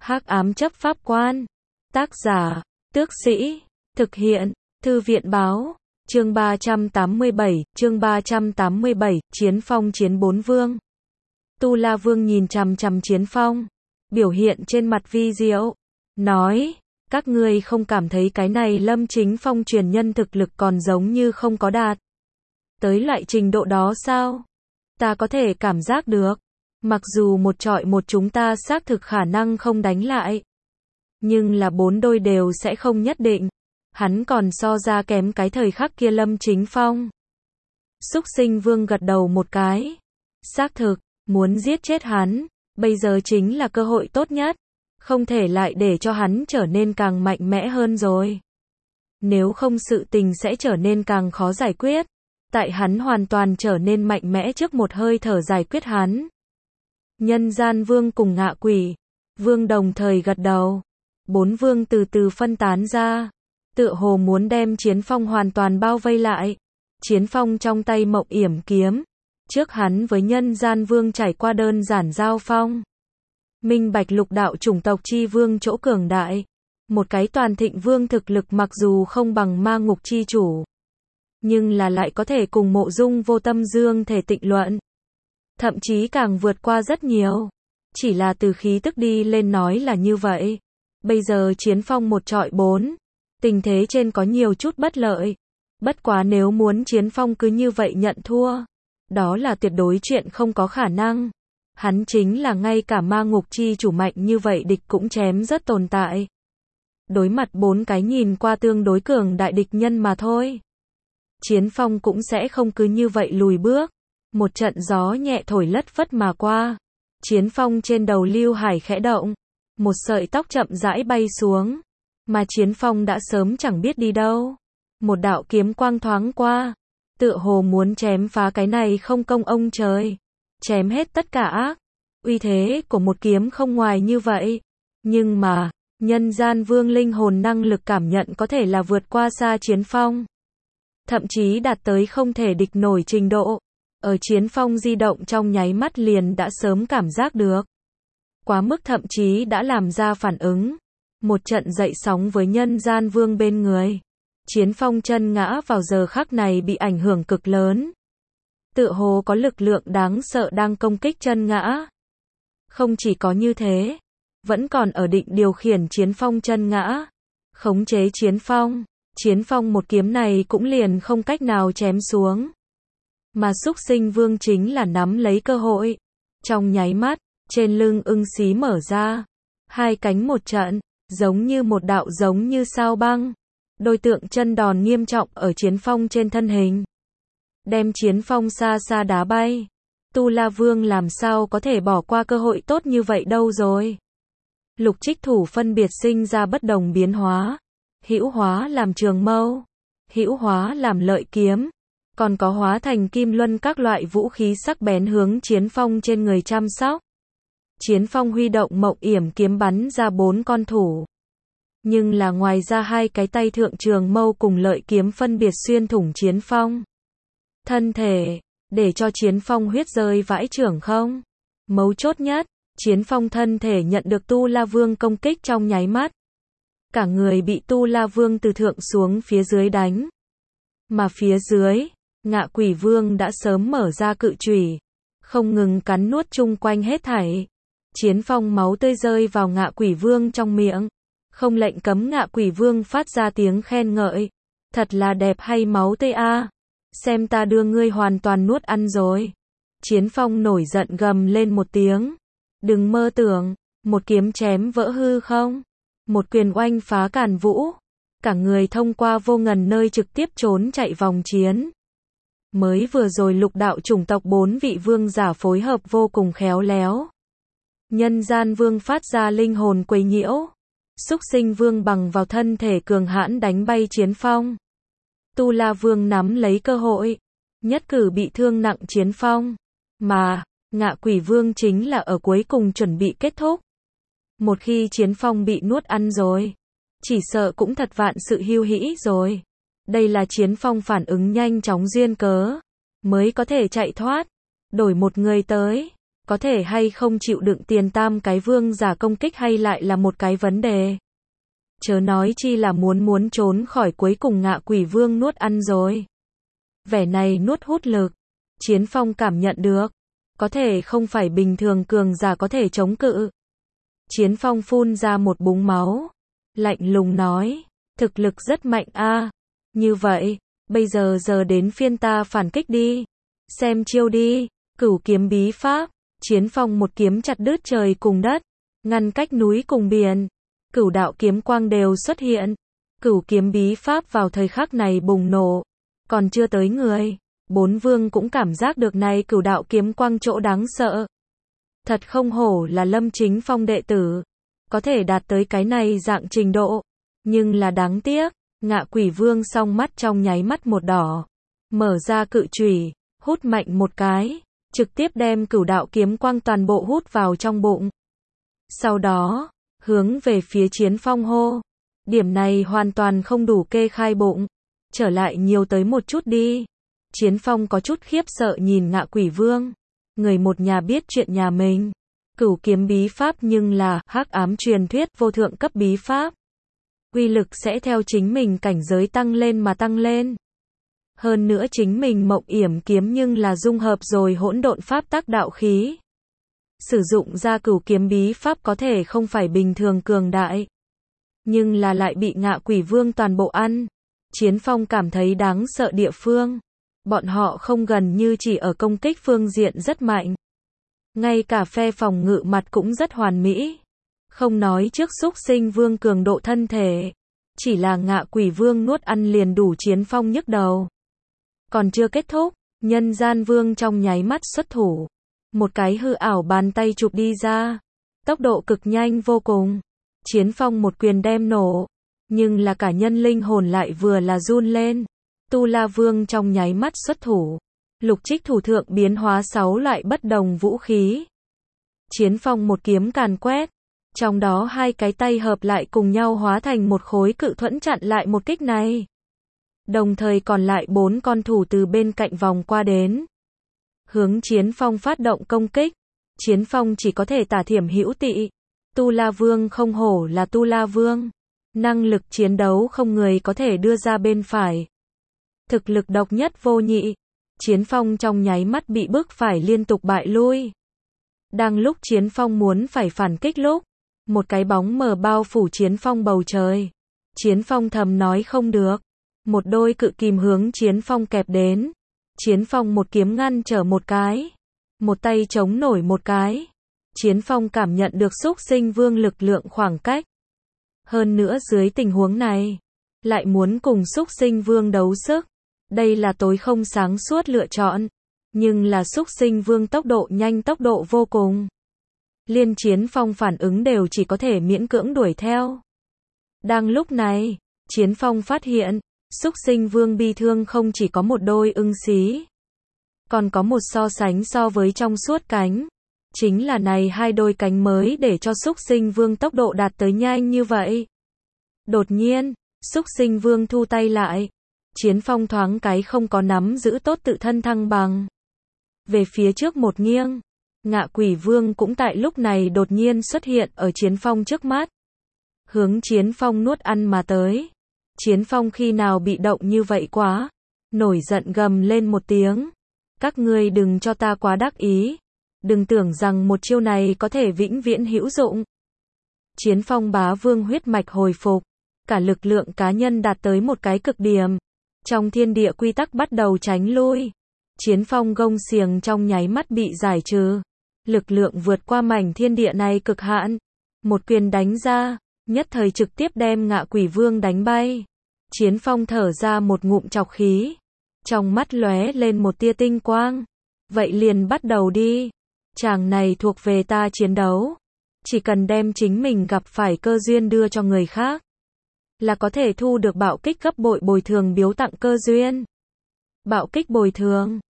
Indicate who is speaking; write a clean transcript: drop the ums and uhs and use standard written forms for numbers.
Speaker 1: Hắc ám chấp pháp quan. Tác giả, Tước Sĩ. Thực hiện, Thư viện báo. Chương 387, Chiến Phong chiến bốn vương. Tu La Vương nhìn chằm chằm Chiến Phong, biểu hiện trên mặt vi diệu, nói, các ngươi không cảm thấy cái này Lâm Chính Phong truyền nhân thực lực còn giống như không có đạt tới loại trình độ đó sao? Ta có thể cảm giác được, mặc dù một trọi một chúng ta xác thực khả năng không đánh lại, nhưng là bốn đôi đều sẽ không nhất định. Hắn còn so ra kém cái thời khắc kia Lâm Chính Phong. Súc Sinh Vương gật đầu một cái. Xác thực, muốn giết chết hắn, bây giờ chính là cơ hội tốt nhất. Không thể lại để cho hắn trở nên càng mạnh mẽ hơn rồi. Nếu không sự tình sẽ trở nên càng khó giải quyết. Tại hắn hoàn toàn trở nên mạnh mẽ trước một hơi thở giải quyết hắn. Nhân Gian Vương cùng Ngạ Quỷ Vương đồng thời gật đầu. Bốn vương từ từ phân tán ra, tựa hồ muốn đem Chiến Phong hoàn toàn bao vây lại. Chiến Phong trong tay Mộng Yểm kiếm, trước hắn với Nhân Gian Vương trải qua đơn giản giao phong, minh bạch lục đạo chủng tộc chi vương chỗ cường đại. Một cái toàn thịnh vương thực lực mặc dù không bằng ma ngục chi chủ, nhưng là lại có thể cùng Mộ Dung Vô Tâm Dương thể tịnh luận, thậm chí càng vượt qua rất nhiều. Chỉ là từ khí tức đi lên nói là như vậy. Bây giờ Chiến Phong một trọi bốn, tình thế trên có nhiều chút bất lợi. Bất quá nếu muốn Chiến Phong cứ như vậy nhận thua, đó là tuyệt đối chuyện không có khả năng. Hắn chính là ngay cả ma ngục chi chủ mạnh như vậy địch cũng chém rất tồn tại. Đối mặt bốn cái nhìn qua tương đối cường đại địch nhân mà thôi. Chiến Phong cũng sẽ không cứ như vậy lùi bước. Một trận gió nhẹ thổi lất phất mà qua. Chiến Phong trên đầu lưu hải khẽ động. Một sợi tóc chậm rãi bay xuống. Mà Chiến Phong đã sớm chẳng biết đi đâu. Một đạo kiếm quang thoáng qua, tựa hồ muốn chém phá cái này không công ông trời, chém hết tất cả ác. Uy thế của một kiếm không ngoài như vậy. Nhưng mà, Nhân Gian Vương linh hồn năng lực cảm nhận có thể là vượt qua xa Chiến Phong. Thậm chí đạt tới không thể địch nổi trình độ. Ở Chiến Phong di động trong nháy mắt liền đã sớm cảm giác được. Quá mức thậm chí đã làm ra phản ứng. Một trận dậy sóng với Nhân Gian Vương bên người. Chiến Phong chân ngã vào giờ khắc này bị ảnh hưởng cực lớn. Tựa hồ có lực lượng đáng sợ đang công kích chân ngã. Không chỉ có như thế, vẫn còn ở định điều khiển Chiến Phong chân ngã, khống chế Chiến Phong. Chiến Phong một kiếm này cũng liền không cách nào chém xuống. Mà Súc Sinh Vương chính là nắm lấy cơ hội. Trong nháy mắt, trên lưng ưng xí mở ra. Hai cánh một trận, giống như một đạo giống như sao băng. Đôi tượng chân đòn nghiêm trọng ở Chiến Phong trên thân hình. Đem Chiến Phong xa xa đá bay. Tu La Vương làm sao có thể bỏ qua cơ hội tốt như vậy đâu rồi. Lục trích thủ phân biệt sinh ra bất đồng biến hóa. Hữu hóa làm trường mâu, hữu hóa làm lợi kiếm, còn có hóa thành kim luân các loại vũ khí sắc bén hướng Chiến Phong trên người chăm sóc. Chiến Phong huy động Mộng Yểm kiếm bắn ra 4 con thủ. Nhưng là ngoài ra hai cái tay thượng trường mâu cùng lợi kiếm phân biệt xuyên thủng Chiến Phong thân thể, để cho Chiến Phong huyết rơi vãi chưởng không. Mấu chốt nhất, Chiến Phong thân thể nhận được Tu La Vương công kích trong nháy mắt. Cả người bị Tu La Vương từ thượng xuống phía dưới đánh. Mà phía dưới, Ngạ Quỷ Vương đã sớm mở ra cự chùy, không ngừng cắn nuốt chung quanh hết thảy. Chiến Phong máu tươi rơi vào Ngạ Quỷ Vương trong miệng. Không lệnh cấm Ngạ Quỷ Vương phát ra tiếng khen ngợi. Thật là đẹp hay máu tươi a. Xem ta đưa ngươi hoàn toàn nuốt ăn rồi. Chiến Phong nổi giận gầm lên một tiếng. Đừng mơ tưởng, một kiếm chém vỡ hư không. Một quyền oanh phá càn vũ. Cả người thông qua vô ngần nơi trực tiếp trốn chạy vòng chiến. Mới vừa rồi lục đạo chủng tộc 4 vị vương giả phối hợp vô cùng khéo léo. Nhân Gian Vương phát ra linh hồn quấy nhiễu. Súc Sinh Vương bằng vào thân thể cường hãn đánh bay Chiến Phong. Tu La Vương nắm lấy cơ hội, nhất cử bị thương nặng Chiến Phong. Mà, Ngạ Quỷ Vương chính là ở cuối cùng chuẩn bị kết thúc. Một khi Chiến Phong bị nuốt ăn rồi, chỉ sợ cũng thật vạn sự hưu hĩ rồi. Đây là Chiến Phong phản ứng nhanh chóng duyên cớ, mới có thể chạy thoát. Đổi một người tới, có thể hay không chịu đựng tiền tam cái vương giả công kích hay lại là một cái vấn đề. Chớ nói chi là muốn trốn khỏi cuối cùng Ngạ Quỷ Vương nuốt ăn rồi. Vẻ này nuốt hút lực, Chiến Phong cảm nhận được, có thể không phải bình thường cường giả có thể chống cự. Chiến Phong phun ra một búng máu, lạnh lùng nói, thực lực rất mạnh a. Như vậy, bây giờ đến phiên ta phản kích đi. Xem chiêu đi, Cửu Kiếm Bí Pháp. Chiến Phong một kiếm chặt đứt trời cùng đất, ngăn cách núi cùng biển. Cửu đạo kiếm quang đều xuất hiện. Cửu kiếm bí pháp vào thời khắc này bùng nổ. Còn chưa tới người, bốn vương cũng cảm giác được này cửu đạo kiếm quang chỗ đáng sợ. Thật không hổ là Lâm Chính Phong đệ tử, có thể đạt tới cái này dạng trình độ. Nhưng là đáng tiếc, Ngạ Quỷ Vương song mắt trong nháy mắt một đỏ. Mở ra cự chùy, hút mạnh một cái, trực tiếp đem cửu đạo kiếm quang toàn bộ hút vào trong bụng. Sau đó, hướng về phía Chiến Phong hô. Điểm này hoàn toàn không đủ kê khai bụng. Trở lại nhiều tới một chút đi. Chiến Phong có chút khiếp sợ nhìn Ngạ Quỷ Vương. Người một nhà biết chuyện nhà mình. Cửu kiếm bí pháp nhưng là hắc ám truyền thuyết vô thượng cấp bí pháp. Uy lực sẽ theo chính mình cảnh giới tăng lên mà tăng lên. Hơn nữa chính mình mộng yểm kiếm nhưng là dung hợp rồi hỗn độn pháp tác đạo khí. Sử dụng ra cửu kiếm bí pháp có thể không phải bình thường cường đại. Nhưng là lại bị Ngạ Quỷ Vương toàn bộ ăn. Chiến Phong cảm thấy đáng sợ địa phương. Bọn họ không gần như chỉ ở công kích phương diện rất mạnh. Ngay cả phe phòng ngự mặt cũng rất hoàn mỹ. Không nói trước xúc sinh vương cường độ thân thể. Chỉ là Ngạ Quỷ Vương nuốt ăn liền đủ Chiến Phong nhức đầu. Còn chưa kết thúc, Nhân Gian Vương trong nháy mắt xuất thủ. Một cái hư ảo bàn tay chụp đi ra. Tốc độ cực nhanh vô cùng. Chiến Phong một quyền đem nổ. Nhưng là cả nhân linh hồn lại vừa là run lên. Tu La Vương trong nháy mắt xuất thủ. Lục Trích thủ thượng biến hóa 6 loại bất đồng vũ khí. Chiến Phong một kiếm càn quét. Trong đó hai cái tay hợp lại cùng nhau hóa thành một khối cự thuẫn chặn lại một kích này. Đồng thời còn lại 4 con thủ từ bên cạnh vòng qua đến. Hướng Chiến Phong phát động công kích. Chiến Phong chỉ có thể tả thiểm hữu tị. Tu La Vương không hổ là Tu La Vương. Năng lực chiến đấu không người có thể đưa ra bên phải. Thực lực độc nhất vô nhị. Chiến Phong trong nháy mắt bị bức phải liên tục bại lui. Đang lúc Chiến Phong muốn phải phản kích lúc, một cái bóng mờ bao phủ Chiến Phong bầu trời. Chiến Phong thầm nói không được. Một đôi cự kìm hướng Chiến Phong kẹp đến. Chiến Phong một kiếm ngăn trở một cái. Một tay chống nổi một cái. Chiến Phong cảm nhận được xúc sinh vương lực lượng khoảng cách. Hơn nữa dưới tình huống này, lại muốn cùng xúc sinh vương đấu sức. Đây là tối không sáng suốt lựa chọn. Nhưng là xúc sinh vương tốc độ nhanh tốc độ vô cùng. Liên Chiến Phong phản ứng đều chỉ có thể miễn cưỡng đuổi theo. Đang lúc này, Chiến Phong phát hiện, xúc sinh vương bi thương không chỉ có một đôi ưng xí. Còn có một so với trong suốt cánh. Chính là này hai đôi cánh mới để cho xúc sinh vương tốc độ đạt tới nhanh như vậy. Đột nhiên, xúc sinh vương thu tay lại. Chiến Phong thoáng cái không có nắm giữ tốt tự thân thăng bằng. Về phía trước một nghiêng. Ngạ Quỷ Vương cũng tại lúc này đột nhiên xuất hiện ở Chiến Phong trước mắt. Hướng Chiến Phong nuốt ăn mà tới. Chiến Phong khi nào bị động như vậy quá. Nổi giận gầm lên một tiếng. Các ngươi đừng cho ta quá đắc ý. Đừng tưởng rằng một chiêu này có thể vĩnh viễn hữu dụng. Chiến Phong bá vương huyết mạch hồi phục. Cả lực lượng cá nhân đạt tới một cái cực điểm. Trong thiên địa quy tắc bắt đầu tránh lui. Chiến Phong gông xiềng trong nháy mắt bị giải trừ. Lực lượng vượt qua mảnh thiên địa này cực hạn. Một quyền đánh ra, nhất thời trực tiếp đem Ngạ Quỷ Vương đánh bay. Chiến Phong thở ra một ngụm trọc khí. Trong mắt lóe lên một tia tinh quang. Vậy liền bắt đầu đi. Chàng này thuộc về ta chiến đấu. Chỉ cần đem chính mình gặp phải cơ duyên đưa cho người khác. Là có thể thu được bạo kích gấp bội bồi thường biếu tặng cơ duyên. Bạo kích bồi thường.